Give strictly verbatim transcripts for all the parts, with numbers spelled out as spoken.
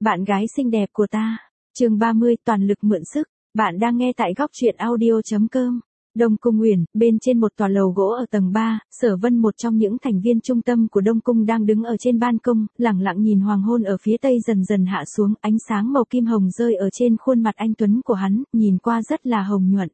Bạn gái xinh đẹp của ta. Chương ba mươi, toàn lực mượn sức. Bạn đang nghe tại góc truyện audio chấm com. Đông Cung Uyển, bên trên một tòa lầu gỗ ở tầng ba, Sở Vân, một trong những thành viên trung tâm của Đông Cung, đang đứng ở trên ban công, lẳng lặng nhìn hoàng hôn ở phía tây dần dần hạ xuống, ánh sáng màu kim hồng rơi ở trên khuôn mặt anh tuấn của hắn, nhìn qua rất là hồng nhuận.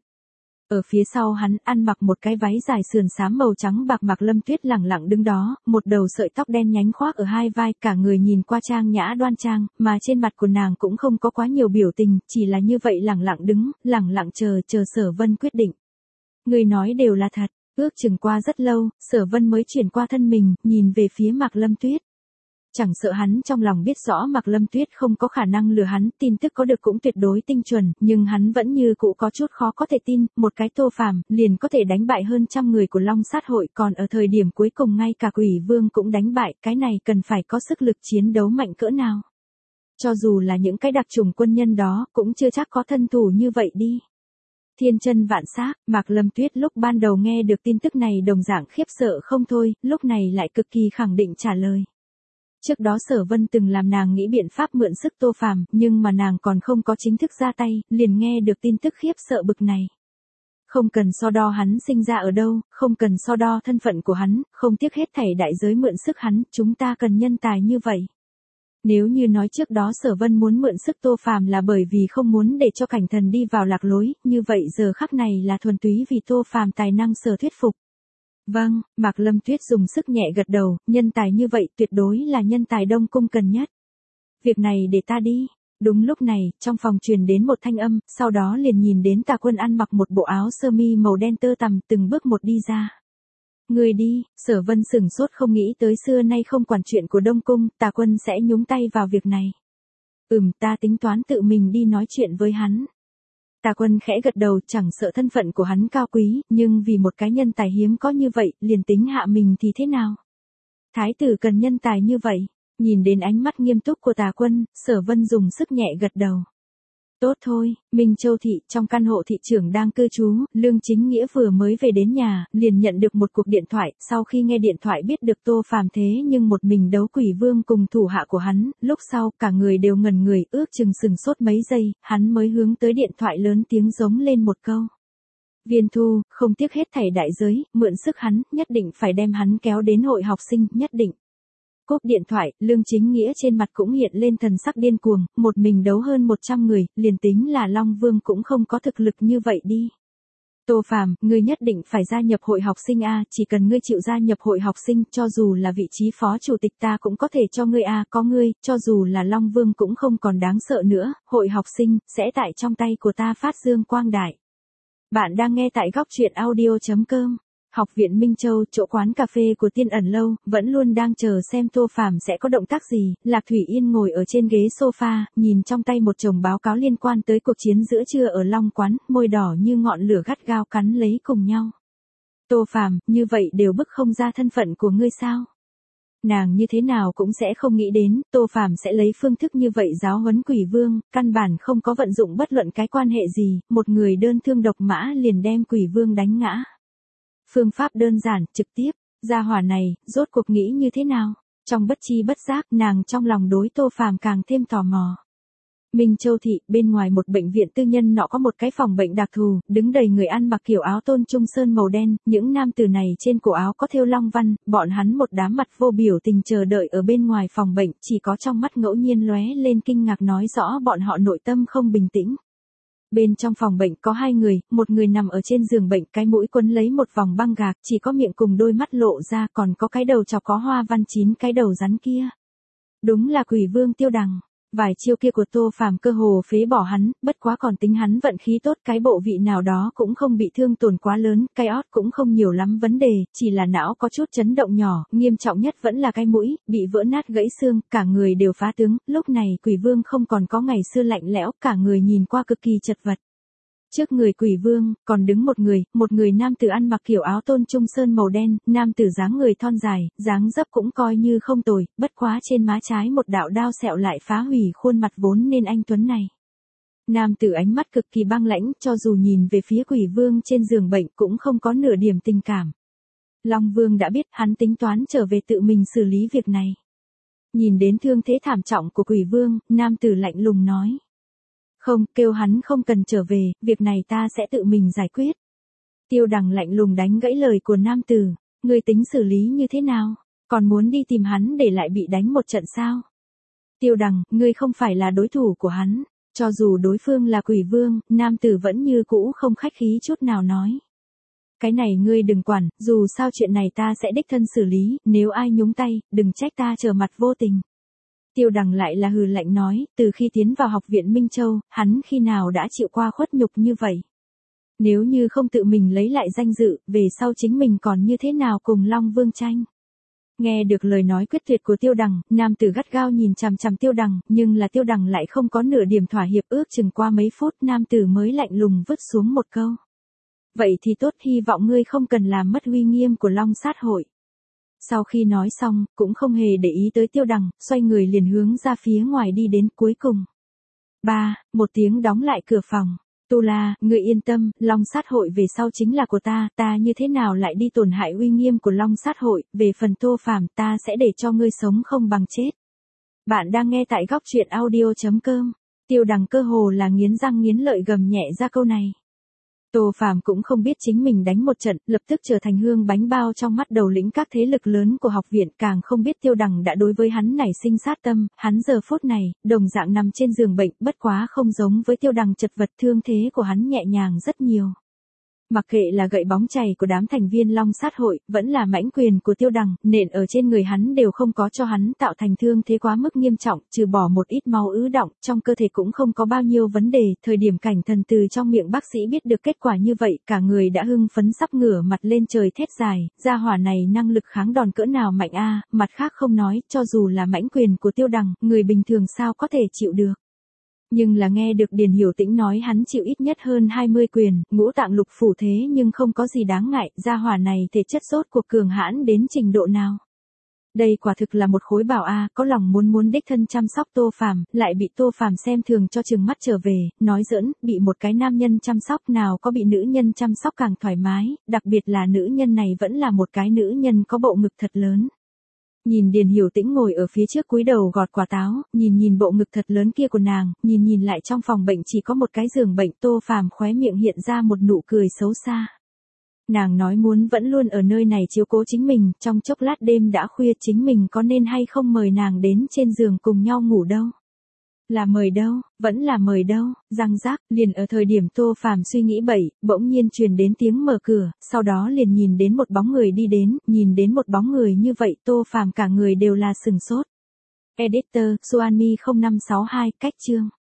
Ở phía sau hắn, ăn mặc một cái váy dài sườn xám màu trắng bạc, Mạc Lâm Tuyết lẳng lặng đứng đó, một đầu sợi tóc đen nhánh khoác ở hai vai, cả người nhìn qua trang nhã đoan trang, mà trên mặt của nàng cũng không có quá nhiều biểu tình, chỉ là như vậy lẳng lặng đứng, lẳng lặng chờ, chờ Sở Vân quyết định. Người nói đều là thật. Ước chừng qua rất lâu, Sở Vân mới chuyển qua thân mình, nhìn về phía Mạc Lâm Tuyết. Chẳng sợ hắn trong lòng biết rõ Mạc Lâm Tuyết không có khả năng lừa hắn, tin tức có được cũng tuyệt đối tinh chuẩn, nhưng hắn vẫn như cũ có chút khó có thể tin, một cái Tô Phàm liền có thể đánh bại hơn trăm người của Long Sát hội, còn ở thời điểm cuối cùng ngay cả Quỷ Vương cũng đánh bại, cái này cần phải có sức lực chiến đấu mạnh cỡ nào. Cho dù là những cái đặc chủng quân nhân đó, cũng chưa chắc có thân thủ như vậy đi. Thiên chân vạn xác, Mạc Lâm Tuyết lúc ban đầu nghe được tin tức này đồng dạng khiếp sợ không thôi, lúc này lại cực kỳ khẳng định trả lời. Trước đó Sở Vân từng làm nàng nghĩ biện pháp mượn sức Tô Phàm, nhưng mà nàng còn không có chính thức ra tay, liền nghe được tin tức khiếp sợ bực này. Không cần so đo hắn sinh ra ở đâu, không cần so đo thân phận của hắn, không tiếc hết thảy đại giới mượn sức hắn, chúng ta cần nhân tài như vậy. Nếu như nói trước đó Sở Vân muốn mượn sức Tô Phàm là bởi vì không muốn để cho Cảnh Thần đi vào lạc lối, như vậy giờ khắc này là thuần túy vì Tô Phàm tài năng sở thuyết phục. Vâng, Mạc Lâm Tuyết dùng sức nhẹ gật đầu, nhân tài như vậy tuyệt đối là nhân tài Đông Cung cần nhất. Việc này để ta đi. Đúng lúc này, trong phòng truyền đến một thanh âm, sau đó liền nhìn đến Tà Quân ăn mặc một bộ áo sơ mi màu đen tơ tằm, từng bước một đi ra. Người đi, Sở Vân sửng sốt không nghĩ tới xưa nay không quản chuyện của Đông Cung, Tà Quân sẽ nhúng tay vào việc này. Ừm, ta tính toán tự mình đi nói chuyện với hắn. Tà Quân khẽ gật đầu, chẳng sợ thân phận của hắn cao quý, nhưng vì một cái nhân tài hiếm có như vậy, liền tính hạ mình thì thế nào? Thái tử cần nhân tài như vậy. Nhìn đến ánh mắt nghiêm túc của Tà Quân, Sở Vân dùng sức nhẹ gật đầu. Tốt thôi, Minh Châu thị, trong căn hộ thị trưởng đang cư trú, Lương Chính Nghĩa vừa mới về đến nhà, liền nhận được một cuộc điện thoại, sau khi nghe điện thoại biết được Tô Phàm thế nhưng một mình đấu Quỷ Vương cùng thủ hạ của hắn, lúc sau, cả người đều ngẩn người, ước chừng sừng sốt mấy giây, hắn mới hướng tới điện thoại lớn tiếng giống lên một câu. Viên Thu, không tiếc hết thảy đại giới, mượn sức hắn, nhất định phải đem hắn kéo đến hội học sinh, nhất định. Cúp điện thoại, Lương Chính Nghĩa trên mặt cũng hiện lên thần sắc điên cuồng, một mình đấu hơn một trăm người, liền tính là Long Vương cũng không có thực lực như vậy đi. Tô Phàm, ngươi nhất định phải gia nhập hội học sinh a, chỉ cần ngươi chịu gia nhập hội học sinh, cho dù là vị trí phó chủ tịch ta cũng có thể cho ngươi a, có ngươi, cho dù là Long Vương cũng không còn đáng sợ nữa, hội học sinh sẽ tại trong tay của ta phát dương quang đại. Bạn đang nghe tại góc truyện audio chấm com. Học viện Minh Châu, chỗ quán cà phê của Tiên Ẩn lâu, vẫn luôn đang chờ xem Tô Phàm sẽ có động tác gì. Lạc Thủy Yên ngồi ở trên ghế sofa, nhìn trong tay một chồng báo cáo liên quan tới cuộc chiến giữa trưa ở Long quán, môi đỏ như ngọn lửa gắt gao cắn lấy cùng nhau. Tô Phàm, như vậy đều bức không ra thân phận của ngươi sao? Nàng như thế nào cũng sẽ không nghĩ đến, Tô Phàm sẽ lấy phương thức như vậy giáo huấn Quỷ Vương, căn bản không có vận dụng bất luận cái quan hệ gì, một người đơn thương độc mã liền đem Quỷ Vương đánh ngã. Phương pháp đơn giản, trực tiếp, gia hỏa này, rốt cuộc nghĩ như thế nào? Trong bất chi bất giác, nàng trong lòng đối Tô Phàm càng thêm tò mò. Minh Châu thị, bên ngoài một bệnh viện tư nhân nọ có một cái phòng bệnh đặc thù, đứng đầy người ăn mặc kiểu áo tôn trung sơn màu đen, những nam tử này trên cổ áo có thêu long văn, bọn hắn một đám mặt vô biểu tình chờ đợi ở bên ngoài phòng bệnh, chỉ có trong mắt ngẫu nhiên lóe lên kinh ngạc nói rõ bọn họ nội tâm không bình tĩnh. Bên trong phòng bệnh có hai người, một người nằm ở trên giường bệnh, cái mũi quấn lấy một vòng băng gạc, chỉ có miệng cùng đôi mắt lộ ra, còn có cái đầu chọc có hoa văn chín cái đầu rắn kia. Đúng là Quỷ Vương Tiêu Đằng. Vài chiêu kia của Tô Phàm cơ hồ phế bỏ hắn, bất quá còn tính hắn vận khí tốt, cái bộ vị nào đó cũng không bị thương tổn quá lớn, cái ót cũng không nhiều lắm vấn đề, chỉ là não có chút chấn động nhỏ, nghiêm trọng nhất vẫn là cái mũi, bị vỡ nát gãy xương, cả người đều phá tướng, lúc này Quỷ Vương không còn có ngày xưa lạnh lẽo, cả người nhìn qua cực kỳ chật vật. Trước người Quỷ Vương, còn đứng một người, một người nam tử ăn mặc kiểu áo tôn trung sơn màu đen, nam tử dáng người thon dài, dáng dấp cũng coi như không tồi, bất quá trên má trái một đạo đao sẹo lại phá hủy khuôn mặt vốn nên anh tuấn này. Nam tử ánh mắt cực kỳ băng lãnh, cho dù nhìn về phía Quỷ Vương trên giường bệnh cũng không có nửa điểm tình cảm. Long Vương đã biết, hắn tính toán trở về tự mình xử lý việc này. Nhìn đến thương thế thảm trọng của Quỷ Vương, nam tử lạnh lùng nói. Không, kêu hắn không cần trở về, việc này ta sẽ tự mình giải quyết. Tiêu Đằng lạnh lùng đánh gãy lời của nam tử, ngươi tính xử lý như thế nào, còn muốn đi tìm hắn để lại bị đánh một trận sao? Tiêu Đằng, ngươi không phải là đối thủ của hắn, cho dù đối phương là Quỷ Vương, nam tử vẫn như cũ không khách khí chút nào nói. Cái này ngươi đừng quản, dù sao chuyện này ta sẽ đích thân xử lý, nếu ai nhúng tay, đừng trách ta trở mặt vô tình. Tiêu Đằng lại là hừ lạnh nói, từ khi tiến vào học viện Minh Châu, hắn khi nào đã chịu qua khuất nhục như vậy. Nếu như không tự mình lấy lại danh dự, về sau chính mình còn như thế nào cùng Long Vương tranh. Nghe được lời nói quyết tuyệt của Tiêu Đằng, nam tử gắt gao nhìn chằm chằm Tiêu Đằng, nhưng là Tiêu Đằng lại không có nửa điểm thỏa hiệp, ước chừng qua mấy phút nam tử mới lạnh lùng vứt xuống một câu. Vậy thì tốt, hy vọng ngươi không cần làm mất uy nghiêm của Long Sát hội. Sau khi nói xong, cũng không hề để ý tới Tiêu Đằng, xoay người liền hướng ra phía ngoài đi đến cuối cùng. Ba, một tiếng đóng lại cửa phòng. Tu La, ngươi yên tâm, Long Sát hội về sau chính là của ta, ta như thế nào lại đi tổn hại uy nghiêm của Long Sát hội, về phần Tô Phàm ta sẽ để cho ngươi sống không bằng chết. Bạn đang nghe tại góc truyện audio chấm com. Tiêu Đằng cơ hồ là nghiến răng nghiến lợi gầm nhẹ ra câu này. Tô Phàm cũng không biết chính mình đánh một trận, lập tức trở thành hương bánh bao trong mắt đầu lĩnh các thế lực lớn của học viện, càng không biết Tiêu Đằng đã đối với hắn nảy sinh sát tâm, hắn giờ phút này, đồng dạng nằm trên giường bệnh, bất quá không giống với Tiêu Đằng chật vật, thương thế của hắn nhẹ nhàng rất nhiều. Mặc kệ là gậy bóng chày của đám thành viên Long Sát hội, vẫn là mãnh quyền của Tiêu Đằng, nện ở trên người hắn đều không có cho hắn tạo thành thương thế quá mức nghiêm trọng, trừ bỏ một ít máu ứ đọng, trong cơ thể cũng không có bao nhiêu vấn đề. Thời điểm Cảnh Thần từ trong miệng bác sĩ biết được kết quả như vậy, cả người đã hưng phấn sắp ngửa mặt lên trời thét dài, gia hỏa này năng lực kháng đòn cỡ nào mạnh a, mặt khác không nói, cho dù là mãnh quyền của Tiêu Đằng, người bình thường sao có thể chịu được. Nhưng là nghe được Điền Hiểu Tĩnh nói hắn chịu ít nhất hơn hai mươi quyền, ngũ tạng lục phủ thế nhưng không có gì đáng ngại, gia hỏa này thể chất sốt cuộc cường hãn đến trình độ nào. Đây quả thực là một khối bảo a, có lòng muốn muốn đích thân chăm sóc Tô Phàm, lại bị Tô Phàm xem thường cho chừng mắt trở về, nói giỡn, bị một cái nam nhân chăm sóc nào có bị nữ nhân chăm sóc càng thoải mái, đặc biệt là nữ nhân này vẫn là một cái nữ nhân có bộ ngực thật lớn. Nhìn Điền Hiểu Tĩnh ngồi ở phía trước cúi đầu gọt quả táo, nhìn nhìn bộ ngực thật lớn kia của nàng, nhìn nhìn lại trong phòng bệnh chỉ có một cái giường bệnh, Tô Phàm khóe miệng hiện ra một nụ cười xấu xa. Nàng nói muốn vẫn luôn ở nơi này chiếu cố chính mình, trong chốc lát đêm đã khuya chính mình có nên hay không mời nàng đến trên giường cùng nhau ngủ đâu. Là mời đâu, vẫn là mời đâu, răng rác, liền ở thời điểm Tô Phàm suy nghĩ bậy, bỗng nhiên truyền đến tiếng mở cửa, sau đó liền nhìn đến một bóng người đi đến, nhìn đến một bóng người như vậy Tô Phàm cả người đều là sừng sốt. Editor, Suanmi không năm sáu hai, cách chương.